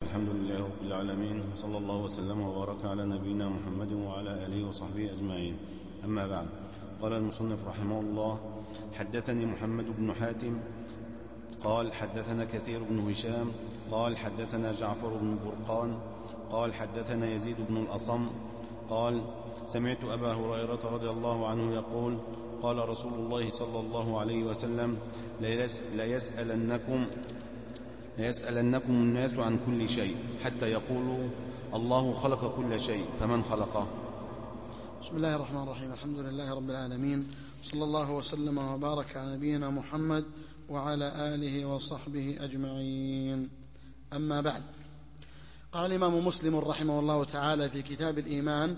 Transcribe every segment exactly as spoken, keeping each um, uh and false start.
والحمد لله رب العالمين، وصلى الله وسلم وبارك على نبينا محمد وعلى آله وصحبه أجمعين. أما بعد، قال المصنف رحمه الله: حدثني محمد بن حاتم قال حدثنا كثير بن هشام قال حدثنا جعفر بن برقان قال حدثنا يزيد بن الأصم قال سمعت أبا هريرة رضي الله عنه يقول: قال رسول الله صلى الله عليه وسلم: ليسألنكم ليسألنكم الناس عن كل شيء حتى يقولوا الله خلق كل شيء فمن خلقه. بسم الله الرحمن الرحيم. الحمد لله رب العالمين، صلى الله وسلم وبارك على نبينا محمد وعلى آله وصحبه أجمعين. أما بعد، قال الإمام مسلم رحمه الله تعالى في كتاب الإيمان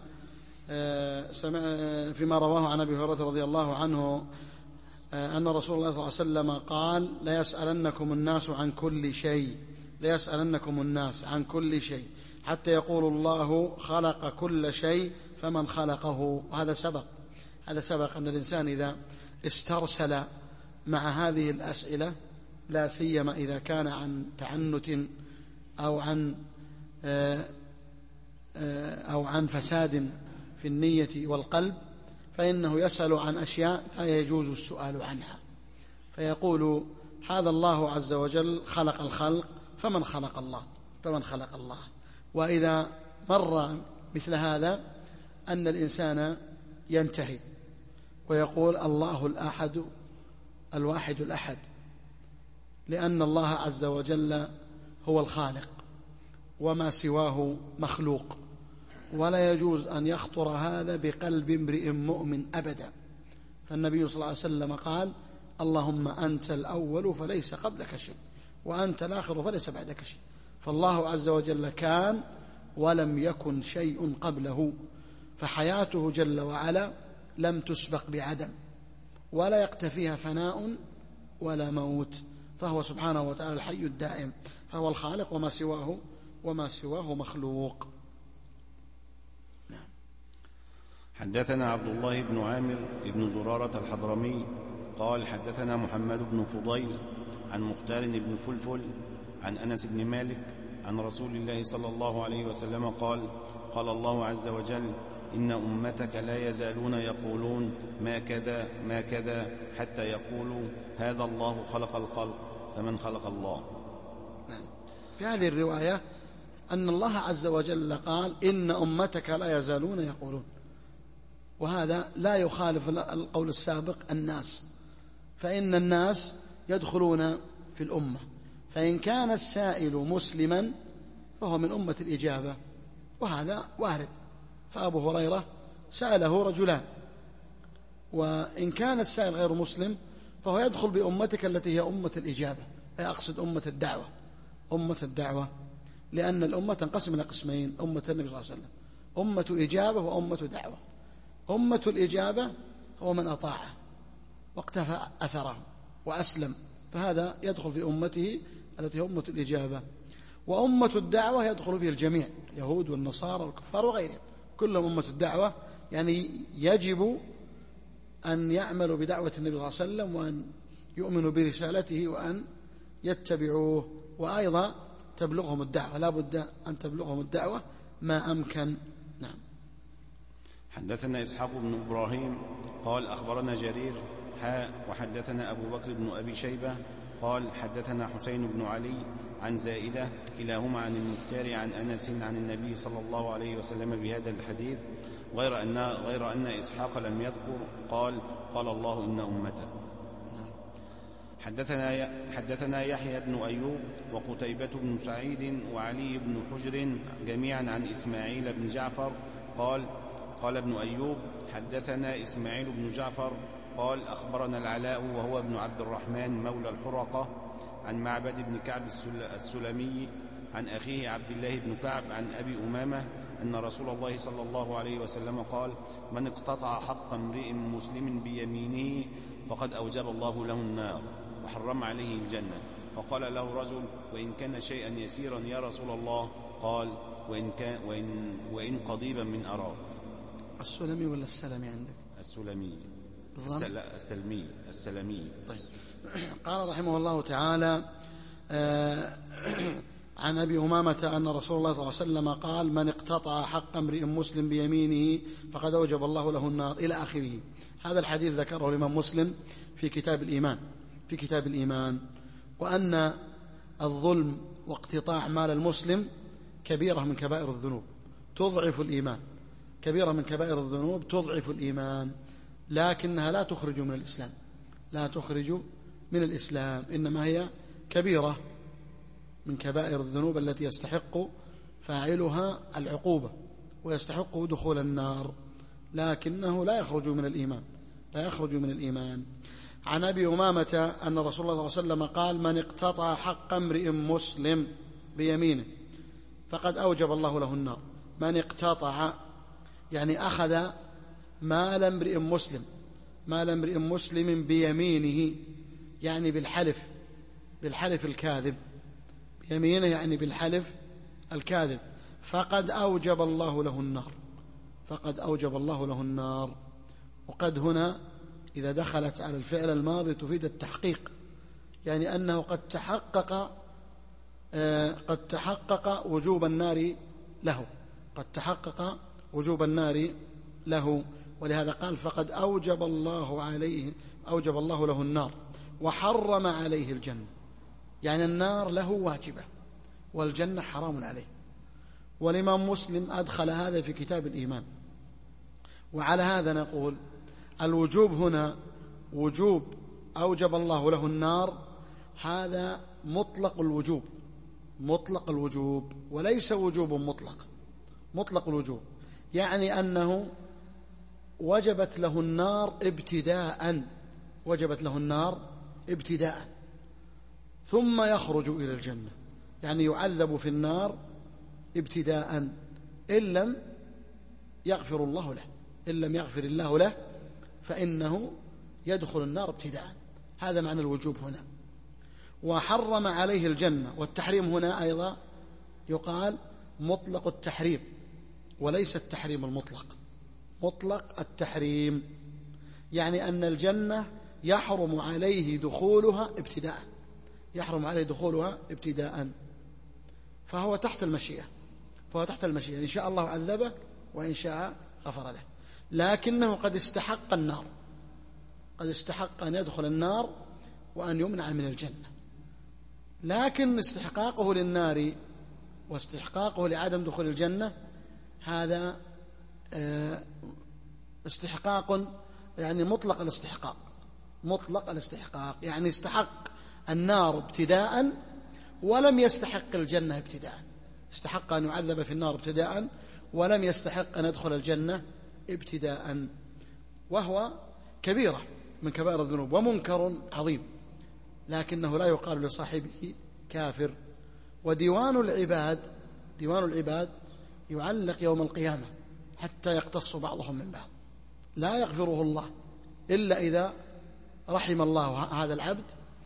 فيما رواه عن أبي هريرة رضي الله عنه أن رسول الله صلى الله عليه وسلم قال: ليسألنكم الناس عن كل شيء ليسألنكم الناس عن كل شيء حتى يقول الله خلق كل شيء فمن خلقه. وهذا سبق هذا سبق أن الإنسان إذا استرسل مع هذه الأسئلة، لا سيما إذا كان عن تعنت أو عن أو عن فساد في النية والقلب، فإنه يسأل عن أشياء لا يجوز السؤال عنها، فيقول: هذا الله عز وجل خلق الخلق فمن خلق الله فمن خلق الله. وإذا مر مثل هذا أن الإنسان ينتهي ويقول: الله الأحد الواحد الأحد، لأن الله عز وجل هو الخالق وما سواه مخلوق، ولا يجوز أن يخطر هذا بقلب امرئ مؤمن أبدا. فالنبي صلى الله عليه وسلم قال: اللهم أنت الأول فليس قبلك شيء، وأنت الآخر فليس بعدك شيء. فالله عز وجل كان ولم يكن شيء قبله، فحياته جل وعلا لم تسبق بعدم، ولا يقتفيها فناء ولا موت، فهو سبحانه وتعالى الحي الدائم، فهو الخالق وما سواه وما سواه مخلوق. حدثنا عبد الله بن عامر بن زرارة الحضرمي قال حدثنا محمد بن فضيل عن مختار بن فلفل عن أنس بن مالك عن رسول الله صلى الله عليه وسلم قال: قال الله عز وجل: إن أمتك لا يزالون يقولون ما كذا ما كذا حتى يقولوا هذا الله خلق الخلق فمن خلق الله. في هذه الرواية أن الله عز وجل قال: إن أمتك لا يزالون يقولون، وهذا لا يخالف القول السابق الناس، فإن الناس يدخلون في الأمة، فإن كان السائل مسلما فهو من أمة الإجابة، وهذا وارد. فأبو هريرة سأله رجلان، وإن كان السائل غير مسلم فهو يدخل بأمتك التي هي أمة الإجابة، أي أقصد أمة الدعوة أمة الدعوة لأن الأمة تنقسم إلى قسمين: أمة النبي صلى الله عليه وسلم أمة إجابة وأمة دعوة. أمة الإجابة هو من أطاعه واقتفى أثره وأسلم، فهذا يدخل في أمته التي هي أمة الإجابة. وأمة الدعوة يدخل فيه الجميع، اليهود والنصارى والكفار وغيرهم، كلهم أمة الدعوة، يعني يجب أن يعملوا بدعوة النبي صلى الله عليه وسلم، وأن يؤمنوا برسالته، وأن يتبعوه، وأيضا تبلغهم الدعوة، لا بد أن تبلغهم الدعوة ما أمكن. نعم. حدثنا إسحاق بن إبراهيم قال أخبرنا جرير حاء وحدثنا أبو بكر بن أبي شيبة قال حدثنا حسين بن علي عن زائدة كلاهما عن المختار عن أنس عن النبي صلى الله عليه وسلم بهذا الحديث، غير أن, غير أن إسحاق لم يذكر قال: قال الله إن أمته. حدثنا, حدثنا يحيى بن أيوب وقتيبة بن سعيد وعلي بن حجر جميعا عن إسماعيل بن جعفر قال: قال ابن أيوب حدثنا إسماعيل بن جعفر قال أخبرنا العلاء وهو ابن عبد الرحمن مولى الحرقة عن معبد بن كعب السلمي عن أخيه عبد الله بن كعب عن أبي أمامة أن رسول الله صلى الله عليه وسلم قال: من اقتطع حق امرئ مسلم بيمينه فقد أوجب الله له النار وحرم عليه الجنة. فقال له رجل: وإن كان شيئا يسيرا يا رسول الله؟ قال: وإن, كان وإن, وإن قضيبا من أراك. السلمي ولا السلمي عندك؟ السلمي السلمي السلمي. طيب. قال رحمه الله تعالى: عن أبي أمامة أن رسول الله صلى الله عليه وسلم قال: من اقتطع حق امرئ مسلم بيمينه فقد أوجب الله له النار، إلى آخره. هذا الحديث ذكره الإمام مسلم في كتاب الإيمان في كتاب الإيمان وأن الظلم واقتطاع مال المسلم كبيرة من كبائر الذنوب تضعف الإيمان، كبيرة من كبائر الذنوب تضعف الإيمان، لكنها لا تخرج من الإسلام، لا تخرج من الإسلام، إنما هي كبيرة من كبائر الذنوب التي يستحق فاعلها العقوبة ويستحق دخول النار، لكنه لا يخرج من الإيمان، لا يخرج من الإيمان. عن أبي أمامة أن رسول الله صلى الله عليه وسلم قال: من اقتطع حق امرئ مسلم بيمينه فقد أوجب الله له النار. من اقتطع يعني أخذ مال امرئ مسلم، مال امرئ مسلم بيمينه يعني بالحلف، بالحلف الكاذب، بيمينه يعني بالحلف الكاذب، فقد أوجب الله له النار، فقد أوجب الله له النار. وقد هنا إذا دخلت على الفعل الماضي تفيد التحقيق، يعني أنه قد تحقق قد تحقق وجوب النار له، قد تحقق وجوب النار له، ولهذا قال: فقد أوجب الله عليه أوجب الله له النار وحرم عليه الجنة، يعني النار له واجبة والجنة حرام عليه. والإمام مسلم أدخل هذا في كتاب الإيمان. وعلى هذا نقول الوجوب هنا وجوب أوجب الله له النار، هذا مطلق الوجوب، مطلق الوجوب وليس وجوب مطلق، مطلق الوجوب يعني أنه وجبت له النار ابتداء، وجبت له النار ابتداء ثم يخرج إلى الجنة، يعني يعذب في النار ابتداء إن لم يغفر الله له، إن لم يغفر الله له فإنه يدخل النار ابتداء، هذا معنى الوجوب هنا. وحرم عليه الجنة، والتحريم هنا أيضا يقال مطلق التحريم وليس التحريم المطلق، مطلق التحريم يعني أن الجنة يحرم عليه دخولها ابتداء، يحرم عليه دخولها ابتداء، فهو تحت المشيئة، فهو تحت المشيئة، إن شاء الله عذبه وإن شاء غفر له، لكنه قد استحق النار، قد استحق أن يدخل النار وأن يمنع من الجنة، لكن استحقاقه للنار واستحقاقه لعدم دخول الجنة هذا استحقاق يعني مطلق الاستحقاق، مطلق الاستحقاق يعني استحق النار ابتداء ولم يستحق الجنة ابتداء، استحق أن يعذب في النار ابتداء ولم يستحق أن يدخل الجنة ابتداء، وهو كبيرة من كبائر الذنوب ومنكر عظيم، لكنه لا يقال لصاحبه كافر. وديوان العباد، ديوان العباد يعلق يوم القيامة حتى يقتص بعضهم من بعض، لا يغفره الله إلا إذا رحم الله هذا العبد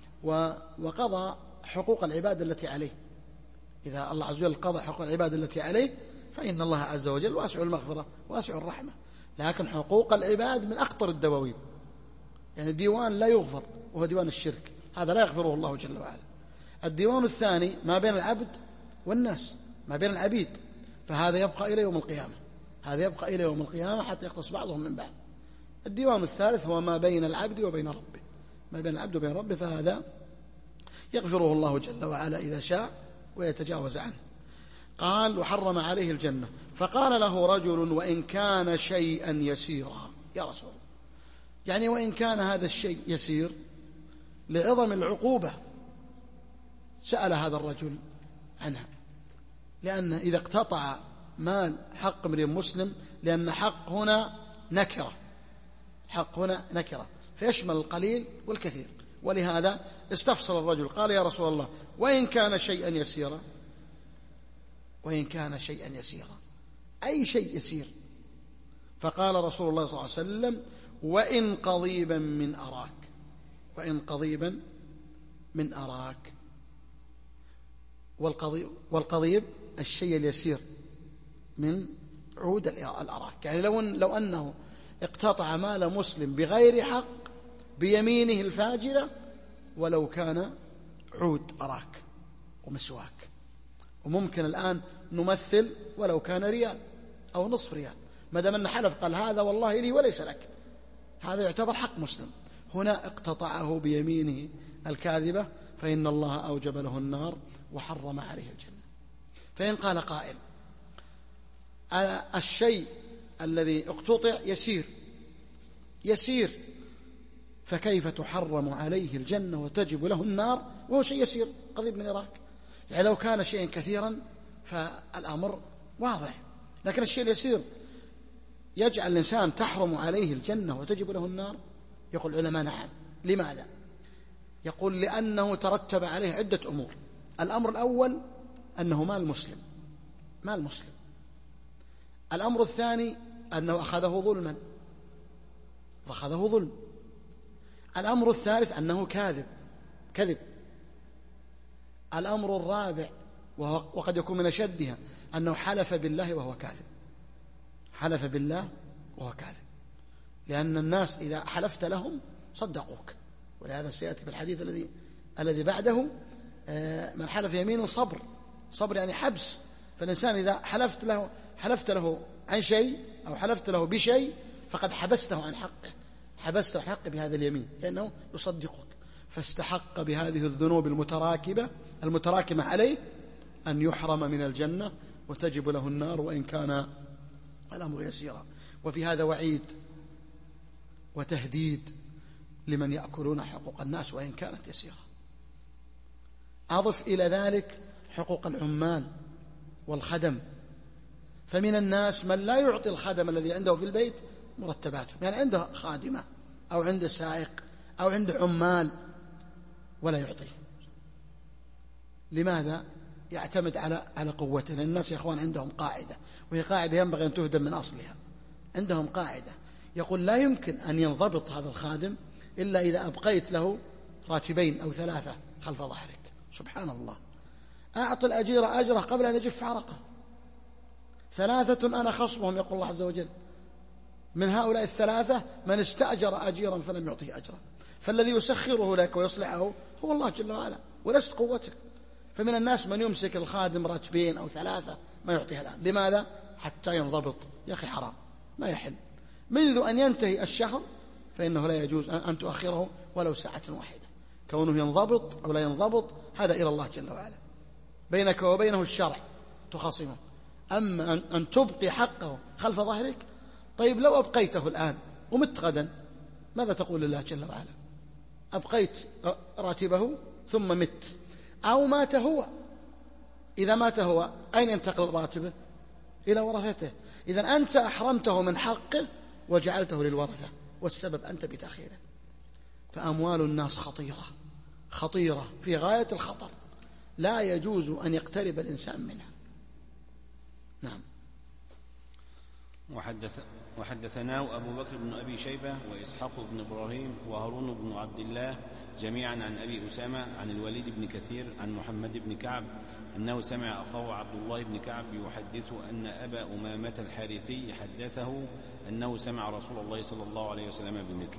وقضى حقوق العباد التي عليه. إذا الله عز وجل قضى حقوق العباد التي عليه فإن الله عز وجل واسع المغفرة واسع الرحمة، لكن حقوق العباد من أخطر الدواوين، يعني ديوان لا يغفر وهو ديوان الشرك، هذا لا يغفره الله جل وعلا. الديوان الثاني ما بين العبد والناس، ما بين العبيد، فهذا يبقى إلى يوم القيامة، هذا يبقى إلى يوم القيامة حتى يقتص بعضهم من بعض. الديوان الثالث هو ما بين العبد وبين ربه، ما بين العبد وبين ربه، فهذا يغفره الله جل وعلا إذا شاء ويتجاوز عنه. قال: وحرم عليه الجنة. فقال له رجل: وإن كان شيئا يسيرا يا رسول الله، يعني وإن كان هذا الشيء يسير لعظم العقوبة سأل هذا الرجل عنها، لأن إذا اقتطع مال حق امرئ مسلم، لأن حق هنا نكرة، حق هنا نكرة فيشمل القليل والكثير، ولهذا استفسر الرجل قال: يا رسول الله وإن كان شيئا يسيرا، وإن كان شيئا يسيرا أي شيء يسير؟ فقال رسول الله صلى الله عليه وسلم: وإن قضيبا من أراك، وإن قضيبا من أراك. والقضيب, والقضيب الشيء اليسير من عود الأراك، يعني لو, لو أنه اقتطع مال مسلم بغير حق بيمينه الفاجرة ولو كان عود أراك ومسواك، وممكن الآن نمثل ولو كان ريال أو نصف ريال، ما دام أن حلف قال هذا والله لي وليس لك، هذا يعتبر حق مسلم. هنا اقتطعه بيمينه الكاذبة، فإن الله أوجب له النار وحرم عليه الجنة. فإن قال قائل الشيء الذي اقتطع يسير يسير فكيف تحرم عليه الجنة وتجب له النار وهو شيء يسير قضيب من إراك؟ يعني لو كان شيئا كثيرا فالأمر واضح، لكن الشيء اليسير يجعل الإنسان تحرم عليه الجنة وتجب له النار. يقول العلماء نعم. لماذا؟ يقول لأنه ترتب عليه عدة أمور. الأمر الأول أنه مال مسلم، مال مسلم. الأمر الثاني أنه أخذه ظلما، فأخذه ظلم. الأمر الثالث أنه كاذب، كذب. الأمر الرابع وقد يكون من أشدها أنه حلف بالله وهو كاذب، حلف بالله وهو كاذب، لأن الناس إذا حلفت لهم صدقوك. ولهذا سيأتي في الحديث الذي الذي بعده من حلف يمين صبر، صبر يعني حبس. فالإنسان إذا حلفت له حلفت له عن شيء أو حلفت له بشيء فقد حبسته عن حقه، حبسته عن حقه بهذا اليمين، لأنه يصدقك. فاستحق بهذه الذنوب المتراكبة المتراكمة عليه أن يحرم من الجنة وتجب له النار وإن كان الأمر يسيرا. وفي هذا وعيد وتهديد لمن يأكلون حقوق الناس وإن كانت يسيرة. أضف إلى ذلك حقوق العمال والخدم، فمن الناس من لا يعطي الخدم الذي عنده في البيت مرتباتهم، يعني عنده خادمة أو عنده سائق أو عنده عمال ولا يعطيه. لماذا؟ يعتمد على على قوته. لأن الناس يا إخوان عندهم قاعدة، وهي قاعدة ينبغي أن تهدم من أصلها. عندهم قاعدة يقول لا يمكن أن ينضبط هذا الخادم إلا إذا أبقيت له راتبين أو ثلاثة خلف ظهرك. سبحان الله، أعطي الأجير أجره قبل أن يجف عرقه. ثلاثة أنا خصمهم يقول الله عز وجل، من هؤلاء الثلاثة من استأجر أجيرا فلم يعطيه أجرا، فالذي يسخره لك ويصلحه هو الله جل وعلا ولست قوتك. فمن الناس من يمسك الخادم راتبين أو ثلاثة ما يعطيها الآن. لماذا؟ حتى ينضبط. يا أخي حرام، ما يحل. منذ أن ينتهي الشهر فإنه لا يجوز أن تؤخره ولو ساعة واحدة. كونه ينضبط أو لا ينضبط هذا إلى الله جل وعلا، بينك وبينه الشرع تخاصمه. أما أن تبقي حقه خلف ظهرك، طيب لو أبقيته الآن ومت غدا ماذا تقول لله جل وعلا؟ أبقيت راتبه ثم مت أو مات هو. إذا مات هو أين ينتقل راتبه؟ إلى ورثته. إذن أنت أحرمته من حقه وجعلته للورثة، والسبب أنت بتأخيره. فأموال الناس خطيرة خطيرة في غاية الخطر، لا يجوز أن يقترب الإنسان منها. نعم. وحدث وحدثناه أبو بكر بن أبي شيبة وإسحاق بن إبراهيم وهارون بن عبد الله جميعا عن أبي أسامة عن الوليد بن كثير عن محمد بن كعب أنه سمع أخاه عبد الله بن كعب يحدث أن أبا أمامة الحارثي حدثه أنه سمع رسول الله صلى الله عليه وسلم بمثله.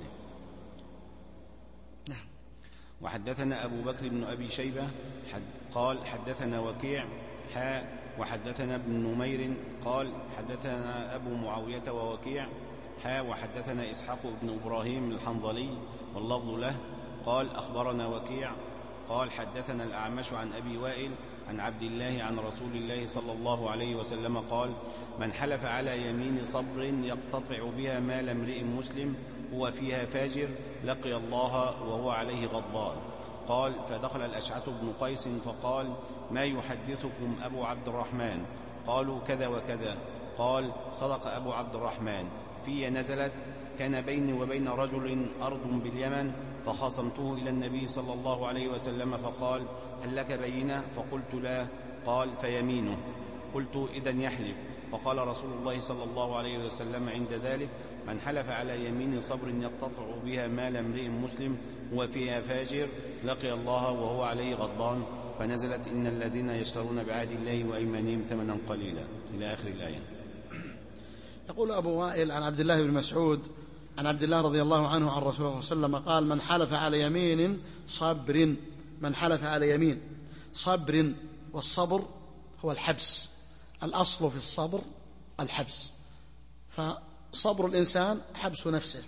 نعم. وحدثنا أبو بكر بن أبي شيبة حد قال حدثنا وكيع حاء وحدثنا ابن نمير قال حدثنا أبو معاوية ووكيع حاء وحدثنا إسحاق بن إبراهيم الحنظلي واللفظ له قال أخبرنا وكيع قال حدثنا الأعمش عن أبي وائل عن عبد الله عن رسول الله صلى الله عليه وسلم قال من حلف على يمين صبر يقتطع بها مال امرئ مسلم هو فيها فاجر لقي الله وهو عليه غضبان. قال فدخل الأشعث بن قيس فقال ما يحدثكم أبو عبد الرحمن؟ قالوا كذا وكذا. قال صدق أبو عبد الرحمن في نزلت كان بيني وبين رجل أرض باليمن فخاصمته إلى النبي صلى الله عليه وسلم فقال هل لك بينة؟ فقلت لا. قال فيمينه. قلت إذن يحلف. فقال رسول الله صلى الله عليه وسلم عند ذلك من حلف على يمين صبر يقتطع بها مال امرئ مسلم وفيها فاجر لقي الله وهو عليه غضبان. فنزلت إن الذين يشترون بعهد الله وأيمانهم ثمنا قليلا إلى آخر الآية. يقول أبو وائل عن عبد الله بن مسعود عن عبد الله رضي الله عنه عن رسول الله صلى الله عليه وسلم قال من حلف على يمين صبر من حلف على يمين صبر والصبر هو الحبس. الأصل في الصبر الحبس، فصبر الإنسان حبس نفسه.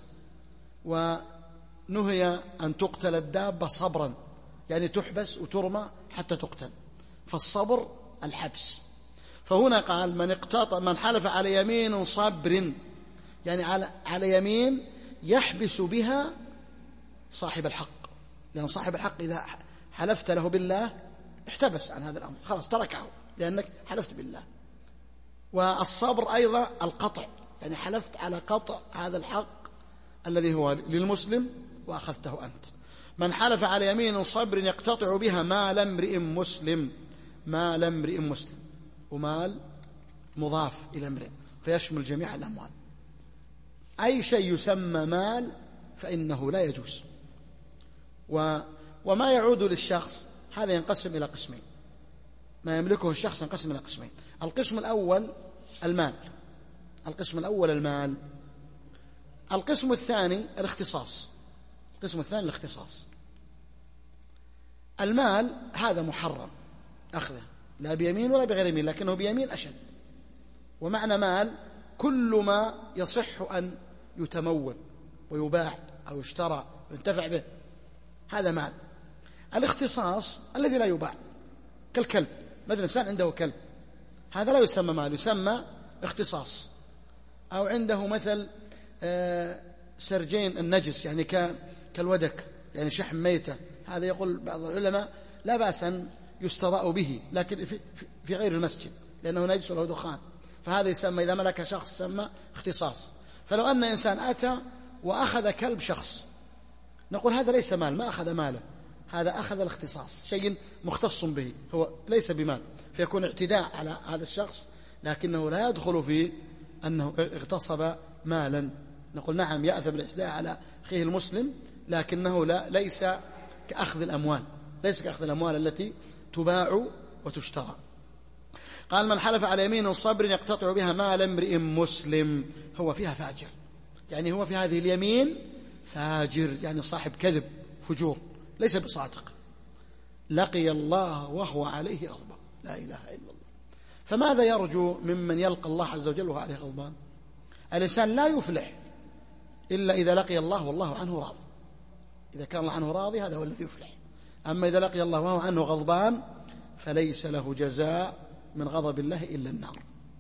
ونهي أن تقتل الدابة صبرا، يعني تحبس وترمى حتى تقتل، فالصبر الحبس. فهنا قال من اقتطع من حلف على يمين صبر، يعني على على يمين يحبس بها صاحب الحق، لأن صاحب الحق إذا حلفت له بالله احتبس عن هذا الأمر، خلاص تركه لأنك حلفت بالله. والصبر أيضا القطع، يعني حلفت على قطع هذا الحق الذي هو للمسلم وأخذته أنت. من حلف على يمين صبر يقتطع بها مال امرئ مسلم، مال امرئ مسلم، ومال مضاف إلى امرئ فيشمل جميع الأموال. أي شيء يسمى مال فإنه لا يجوز. و وما يعود للشخص هذا ينقسم إلى قسمين، ما يملكه الشخص ينقسم إلى قسمين. القسم الأول المال، القسم الأول المال. القسم الثاني الاختصاص، القسم الثاني الاختصاص. المال هذا محرم أخذه، لا بيمين ولا بغير يمين، لكنه بيمين أشد. ومعنى مال كل ما يصح أن يتمول ويباع أو يشترى وينتفع به، هذا مال. الاختصاص الذي لا يباع كالكلب، مثلا إنسان عنده كلب، هذا لا يسمى مال، يسمى اختصاص. أو عنده مثل سرجين النجس، يعني كالودك، يعني شحم ميتة، هذا يقول بعض العلماء لا بأس أن يستضاء به، لكن في غير المسجد لأنه نجس وله دخان، فهذا يسمى إذا ملك شخص يسمى اختصاص. فلو أن إنسان أتى وأخذ كلب شخص، نقول هذا ليس مال، ما أخذ ماله، هذا أخذ الاختصاص، شيء مختص به، هو ليس بمال، فيكون اعتداء على هذا الشخص، لكنه لا يدخل في أنه اغتصب مالا. نقول نعم يأثم الاعتداء على أخيه المسلم، لكنه لا ليس كأخذ الأموال، ليس كأخذ الأموال التي تباع وتشترى. قال من حلف على يمين صبر يقتطع بها مال امرئ مسلم، هو فيها فاجر، يعني هو في هذه اليمين فاجر، يعني صاحب كذب فجور، ليس بصادق. لقي الله وهو عليه غضبان، لا إله إلا الله. فماذا يرجو ممن يلقى الله عز وجل وهو عليه غضبان؟ الإنسان لا يفلح إلا إذا لقي الله والله عنه راض. إذا كان الله عنه راضي هذا هو الذي يفلح. أما إذا لقي الله وهو عنه غضبان فليس له جزاء من غضب الله إلا النار.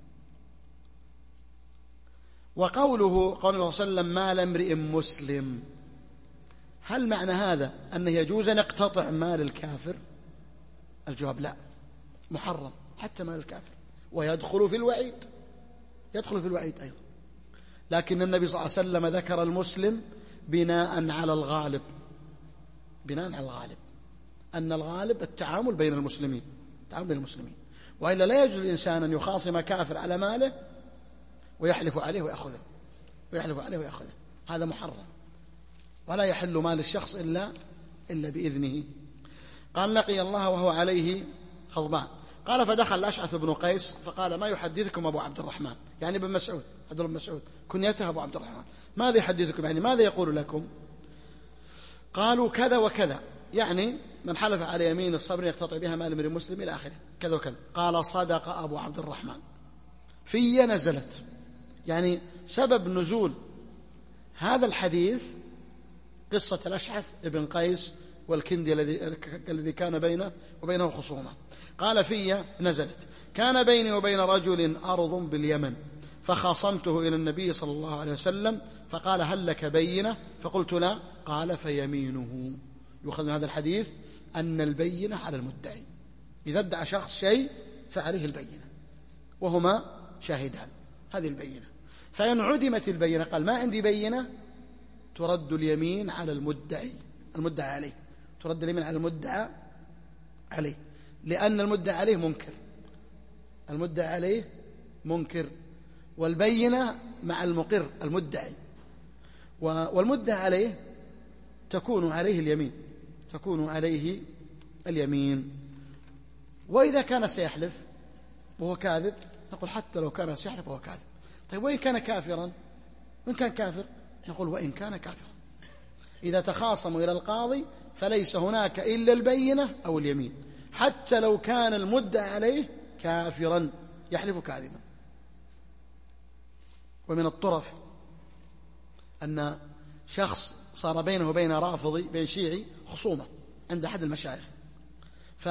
وقوله قال الله صلى الله عليه وسلم مال امرئ مسلم، هل معنى هذا أنه يجوز أن يقتطع مال الكافر؟ الجواب لا، محرم حتى مال الكافر، ويدخل في الوعيد، يدخل في الوعيد أيضا. لكن النبي صلى الله عليه وسلم ذكر المسلم بناء على الغالب، بناء على الغالب أن الغالب التعامل بين المسلمين، التعامل بين المسلمين، وإلا لا يجوز الإنسان أن يخاصم كافر على ماله ويحلف عليه ويأخذه، ويحلف عليه ويأخذه، هذا محرم، ولا يحل مال الشخص إلا إلا بإذنه. قال لقي الله وهو عليه غضبان. قال فدخل الأشعث بن قيس فقال ما يحدثكم أبو عبد الرحمن، يعني ابن مسعود، عبد الله بن مسعود كنيته أبو عبد الرحمن، ماذا يحدثكم، يعني ماذا يقول لكم؟ قالوا كذا وكذا، يعني من حلف على يمين الصبر يقتطع بها مال امرئ مسلم إلى آخره، كذا وكذا. قال صدق أبو عبد الرحمن، في نزلت، يعني سبب نزول هذا الحديث قصة الأشعث بن قيس والكندي الذي الذي كان بينه وبينه خصومة. قال في نزلت كان بيني وبين رجل أرض باليمن فخاصمته إلى النبي صلى الله عليه وسلم فقال هل لك بينة؟ فقلت لا. قال فيمينه. يؤخذ من هذا الحديث أن البينة على المدعي، إذا ادعى شخص شيء فعليه البينة، وهما شاهدان، هذه البينة. فإن عدمت البينة قال ما عندي بينة، ترد اليمين على المدعي، المدعى عليه، ترد اليمين على المدعى عليه، لأن المدعى عليه منكر، المدعى عليه منكر، والبينة مع المقر المدعي، والمدعى عليه تكون عليه اليمين، تكون عليه اليمين. وإذا كان سيحلف وهو كاذب نقول حتى لو كان سيحلف وهو كاذب. طيب وإن كان كافرا؟ وإن كان كافر نقول وإن كان كافرا. إذا تخاصموا إلى القاضي فليس هناك إلا البينة أو اليمين، حتى لو كان المدعى عليه كافرا يحلف كاذبا. ومن الطرف أن شخص صار بينه وبين رافضي بين شيعي خصومة عند أحد المشايخ، ف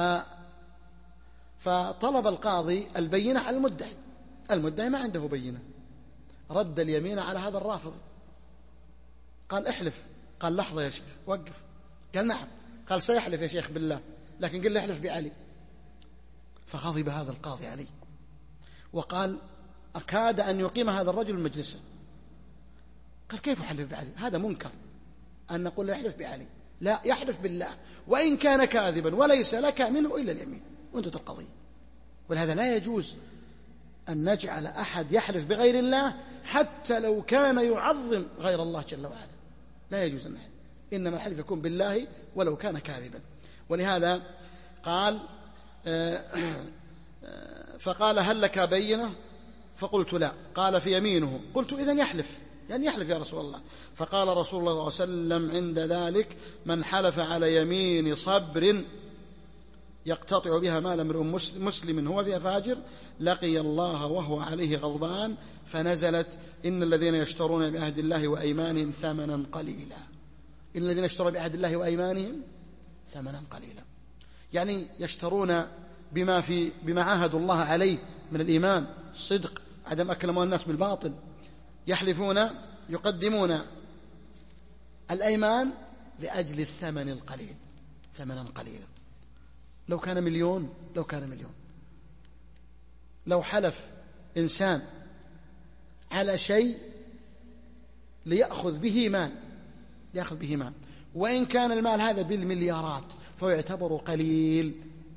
فطلب القاضي البينة على المدعي، المدعي ما عنده بينة، رد اليمين على هذا الرافضي، قال احلف، قال لحظة يا شيخ وقف، قال نعم، قال سيحلف يا شيخ بالله، لكن قل لي احلف بعلي. فغضب هذا القاضي عليه وقال أكاد أن يقيم هذا الرجل مجلسه. قال كيف يحلف بعلي؟ هذا منكر أن نقول له يحلف بعلي، لا، يحلف بالله وإن كان كاذبا وليس لك منه إلا اليمين وانتهت القضية. ولهذا لا يجوز أن نجعل أحد يحلف بغير الله حتى لو كان يعظم غير الله جل وعلا، لا يجوز أن نحلف، إنما الحلف يكون بالله ولو كان كاذبا. ولهذا قال فقال هل لك بينة؟ فقلت لا. قال في يمينه. قلت إذن يحلف، يعني يحلف يا رسول الله. فقال رسول الله صلى الله عليه وسلم عند ذلك من حلف على يمين صبر يقتطع بها مال امرئ مسلم هو فيها فاجر لقي الله وهو عليه غضبان، فنزلت إن الذين يشترون بعهد الله وأيمانهم ثمنا قليلا. إن الذين يشترون بعهد الله وأيمانهم ثمنا قليلا، يعني يشترون بما في بما عاهدوا الله عليه من الإيمان، الصدق، عدم أكل أموال الناس بالباطل. يحلفون يقدمون الأيمان لأجل الثمن القليل، ثمنا قليلا. لو كان مليون، لو كان مليون، لو حلف إنسان على شيء ليأخذ به مال، يأخذ به مال، وإن كان المال هذا بالمليارات فهو يعتبر قليل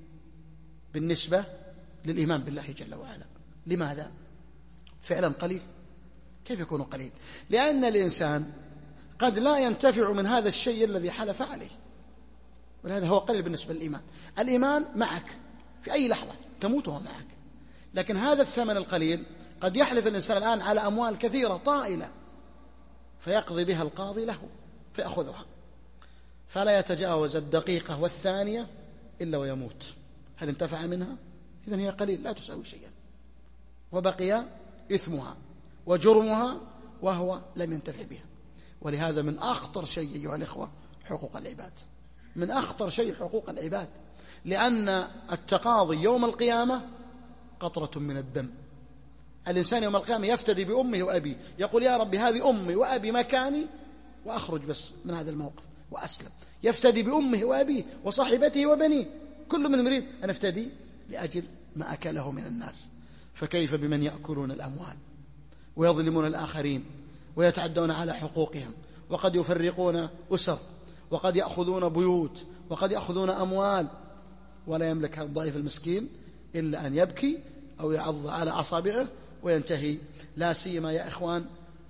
بالنسبة للإيمان بالله جل وعلا. لماذا؟ فعلا قليل. كيف يكون قليل؟ لأن الإنسان قد لا ينتفع من هذا الشيء الذي حلف عليه، ولهذا هو قليل بالنسبة للإيمان. الإيمان معك في أي لحظة، تموت وهو معك. لكن هذا الثمن القليل قد يحلف الإنسان الآن على أموال كثيرة طائلة فيقضي بها القاضي له فيأخذها، فلا يتجاوز الدقيقة والثانية إلا ويموت. هل انتفع منها؟ إذن هي قليل، لا تساوي شيئا، وبقي إثمها وجرمها وهو لم ينتفع بها. ولهذا من أخطر شيء أيها الإخوة حقوق العباد، من أخطر شيء حقوق العباد، لأن التقاضي يوم القيامة قطرة من الدم. الإنسان يوم القيامة يفتدي بأمه وأبيه، يقول يا ربي هذه أمي وأبي مكاني وأخرج بس من هذا الموقف وأسلم. يفتدي بأمه وأبيه وصاحبته وبنيه، كل من يريد أن يفتدي لأجل ما أكله من الناس. فكيف بمن يأكلون الأموال ويظلمون الآخرين ويتعدون على حقوقهم، وقد يفرقون أسر، وقد يأخذون بيوت، وقد يأخذون أموال، ولا يملك الضعيف المسكين إلا أن يبكي أو يعض على أصابعه وينتهي. لا سيما يا إخوان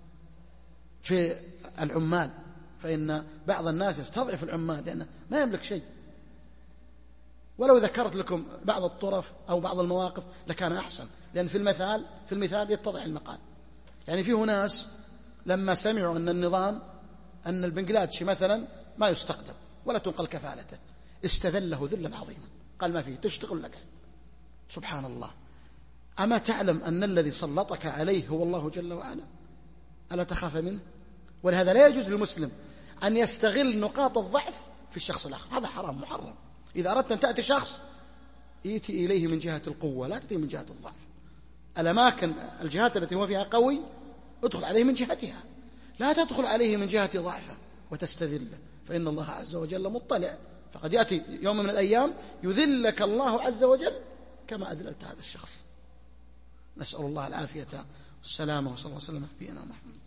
في العمال، فإن بعض الناس يستضعف العمال لأنه ما يملك شيء. ولو ذكرت لكم بعض الطرف أو بعض المواقف لكان أحسن، لأن في المثال في المثال يتضح المقال. يعني فيه ناس لما سمعوا أن النظام أن البنغلاديشي مثلا ما يستقدم ولا تنقل كفالته استذله ذلا عظيما، قال ما فيه تشتغل لك. سبحان الله، أما تعلم أن الذي سلطك عليه هو الله جل وعلا؟ ألا تخاف منه؟ ولهذا لا يجوز للمسلم أن يستغل نقاط الضعف في الشخص الآخر، هذا حرام محرم. إذا أردت أن تأتي شخص ائتي إليه من جهة القوة، لا تأتي من جهة الضعف. الأماكن الجهات التي هو فيها قوي ادخل عليه من جهتها، لا تدخل عليه من جهة ضعفه وتستذله، فإن الله عز وجل مطلع، فقد يأتي يوم من الأيام يذلك الله عز وجل كما أذللت هذا الشخص. نسأل الله العافية والسلامة، وصلى الله وسلم على نبينا محمد.